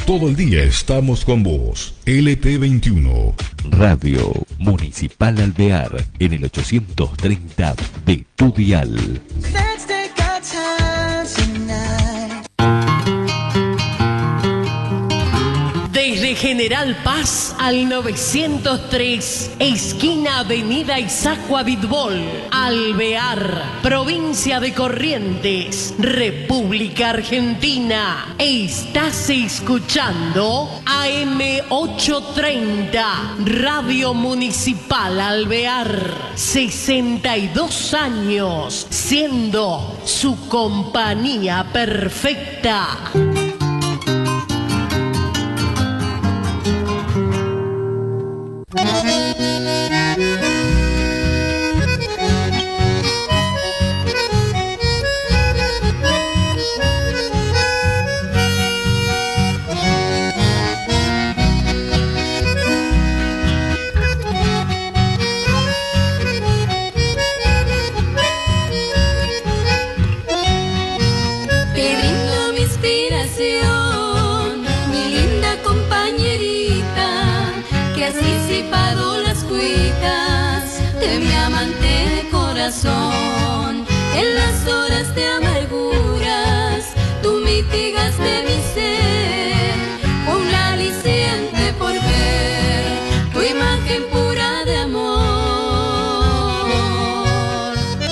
Todo el día estamos con vos. LT21. Radio Municipal Alvear en el 830 de tu dial. Desde General Paz al 903, esquina Avenida Isacua Vidbol, Alvear, provincia de Corrientes, República Argentina. Estás escuchando AM 830, Radio Municipal Alvear. 62 años, siendo su compañía perfecta. En las horas de amarguras, tú mitigaste mi ser, un aliciente por ver tu imagen pura de amor.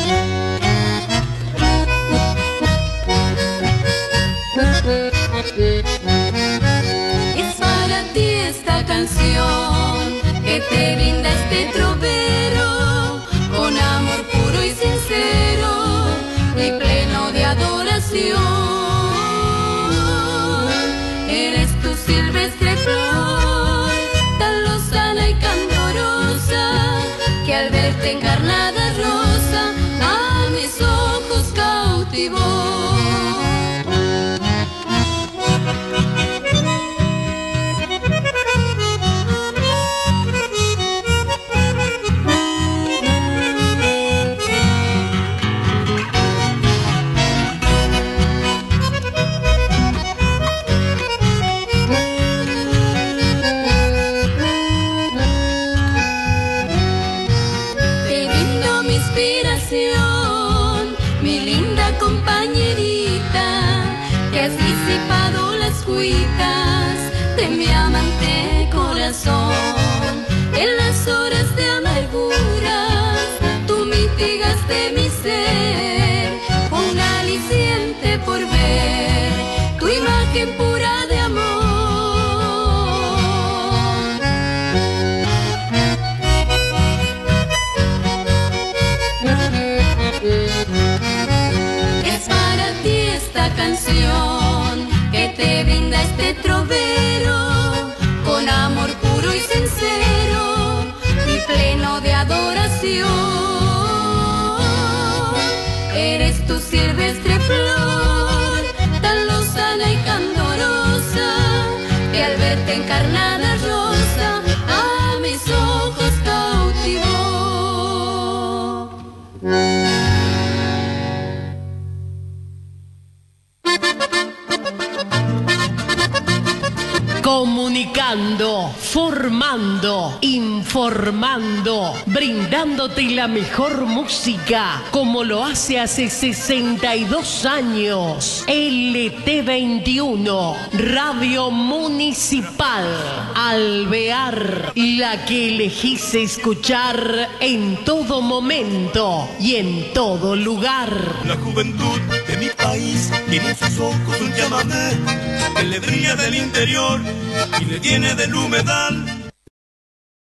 Es para ti esta canción que te brinda este trovero, con amor puro y sincero y pleno de adoración. Eres tu silvestre flor, tan lozana y candorosa, que al verte encarnada rosa, a mis ojos cautivó. Mi linda compañerita, que has disipado las cuitas de mi amante corazón. En las horas de amarguras, tú mitigaste mi ser, un aliciente por ver tu imagen pura de amor. Canción que te brinda este trovero, con amor puro y sincero y pleno de adoración. Eres tu silvestre flor, tan lozana y candorosa, que al verte encarnada rosa, a mis ojos cautivó. Comunicando, formando, informando, brindándote la mejor música, como lo hace hace 62 años. LT21, Radio Municipal Alvear, la que elegís escuchar en todo momento y en todo lugar. La juventud de mi país tiene en sus ojos un chamamé que le brilla del interior y le tiene del humedal